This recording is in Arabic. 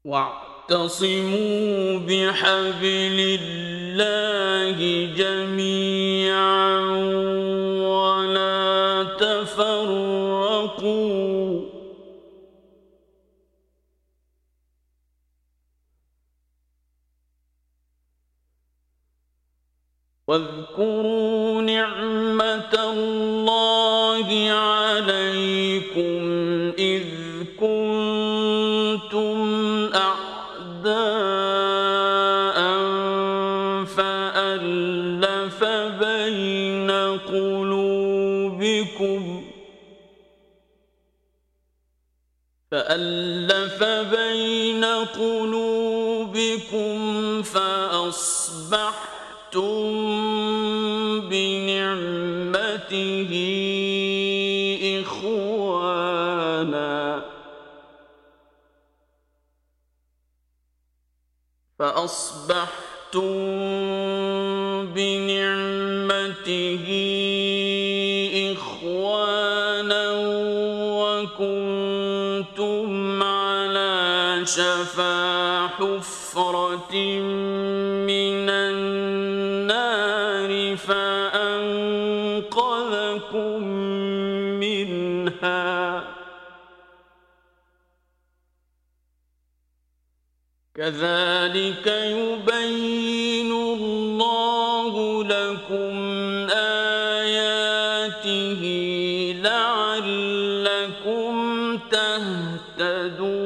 واعتصموا بحبل الله جميعا ولا تفرقوا واذكروا نعمة الله عليكم إذ كنتم أعداء فألف بين قلوبكم فأصبحتم بنعمته إخوانا وكنتم على شفا حفرة من النار فأنقذكم منها كذلك يبين الله لكم آياته لعلكم تهتدون